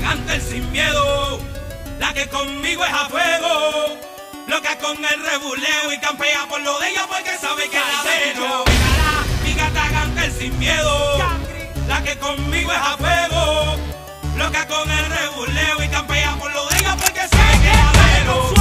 Atagante el sin miedo, la que conmigo es a fuego, loca con el rebuleo y campea por lo de ella porque sabe que la veno. Mi Atagante el sin miedo, la que conmigo es a fuego, loca con el rebuleo y campea por lo de ella porque sabe que la veno.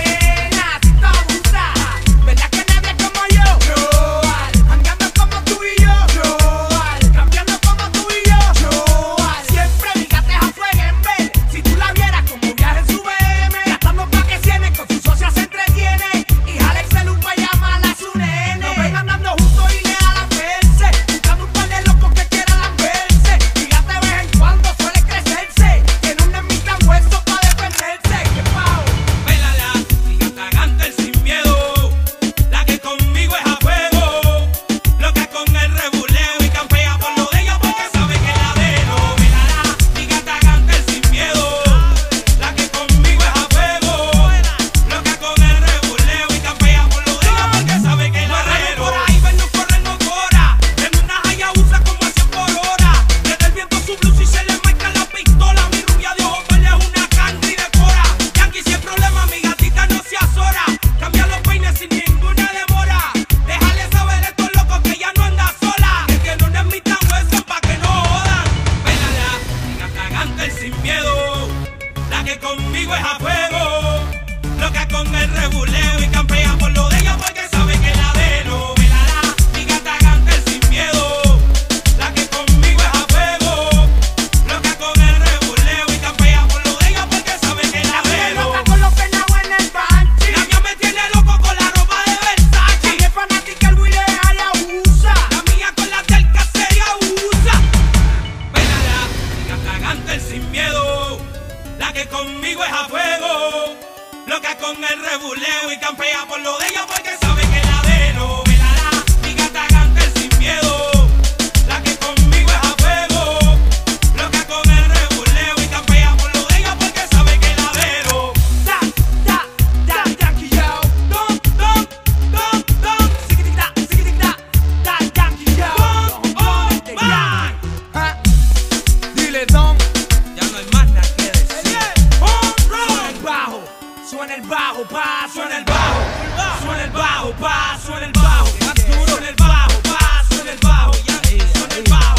Conmigo es a fuego, loca con el rebuleo y campea por lo de ella porque sabe que la veno. Mi Atagante el sin miedo, la que conmigo es a fuego, loca con el rebuleo y campea por lo de ella porque sabe que la veno. Loca con los penados en el banchi. La mía me tiene loco con la ropa de Versace. La mía es fanática, el Willy ella usa. La mía con la del casería usa. Mi Atagante el sin miedo, la que conmigo es a fuego, loca con el rebuleo y campea por lo de ella porque sabe que la veno. Mi Atagante el sin miedo, la que conmigo es a fuego, loca con el rebuleo y campea por lo de ella porque sabe que la veno. Yankee yo. Yankee yo. Dile don. Ya no hay más nada que decir. Suena el bajo, pa, suena el bajo, suena el bajo, pa, suena el bajo, suena el bajo, pa, suena el bajo, suena el bajo.